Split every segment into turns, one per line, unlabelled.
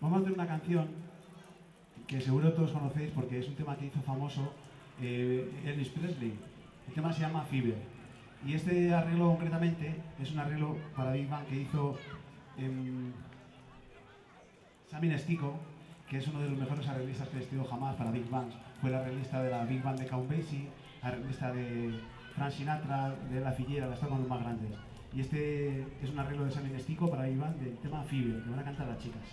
Vamos a hacer una canción que seguro todos conocéis porque es un tema que hizo famoso Elvis Presley. El tema se llama Fever. Y este arreglo concretamente es un arreglo para Big Band que hizo Sammy Nestico, que es uno de los mejores arreglistas que he existido jamás para Big Band. Fue el arreglista de la Big Band de Count Basie, arreglista de Frank Sinatra, de La Fillera, la con los más grandes. Y este es un arreglo de Sammy Nestico para Big Band del tema Fever, que van a cantar las chicas.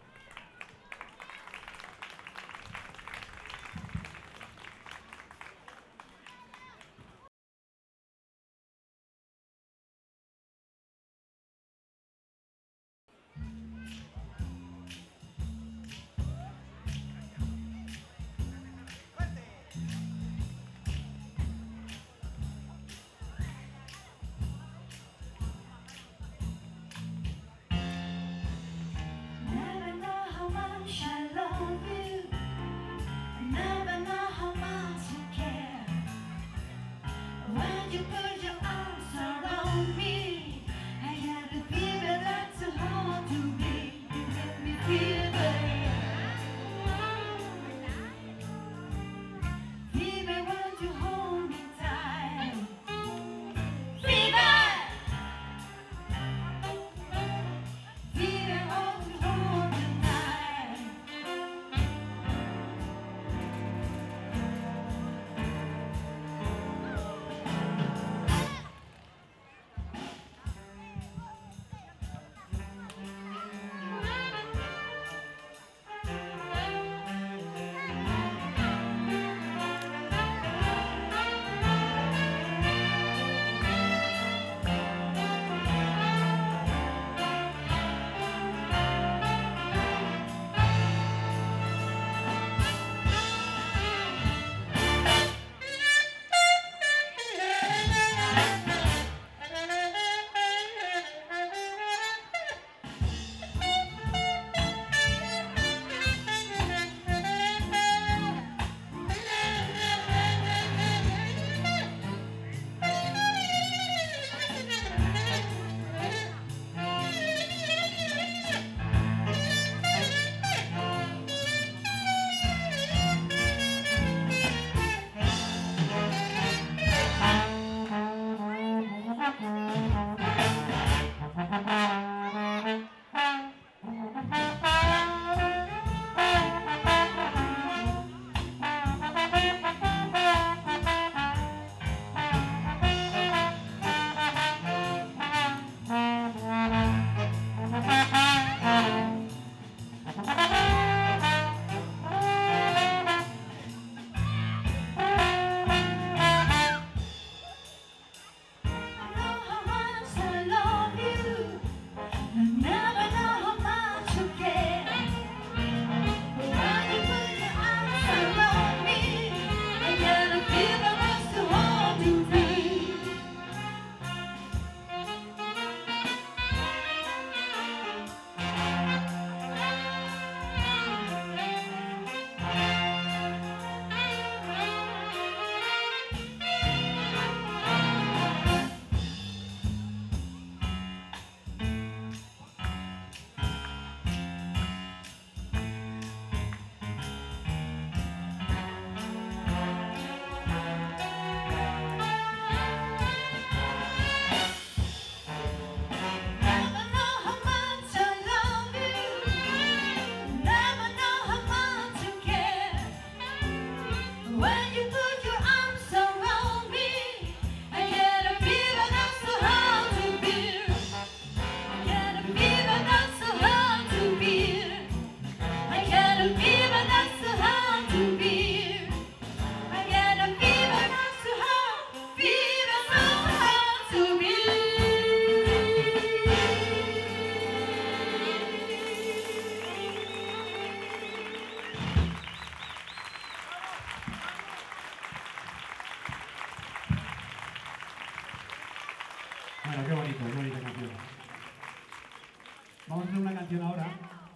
Bueno, qué bonita canción. Vamos a hacer una canción ahora.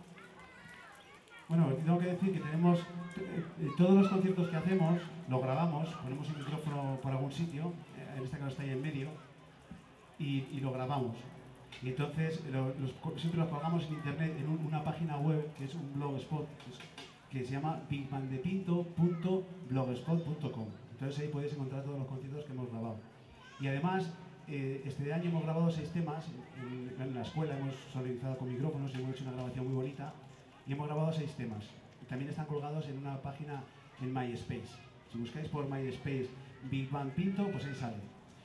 Bueno, tengo que decir que tenemos todos los conciertos que hacemos, los grabamos, ponemos el micrófono por algún sitio, en este caso está ahí en medio, y lo grabamos. Y entonces siempre los colgamos en internet en una página web que es un blogspot que se llama bigbandepinto.blogspot.com. Entonces ahí podéis encontrar todos los conciertos que hemos grabado. Y además, este año hemos grabado 6 temas. En la escuela hemos sonorizado con micrófonos y hemos hecho una grabación muy bonita. Y hemos grabado 6 temas. También están colgados en una página en MySpace. Si buscáis por MySpace Big Band Pinto, pues ahí sale.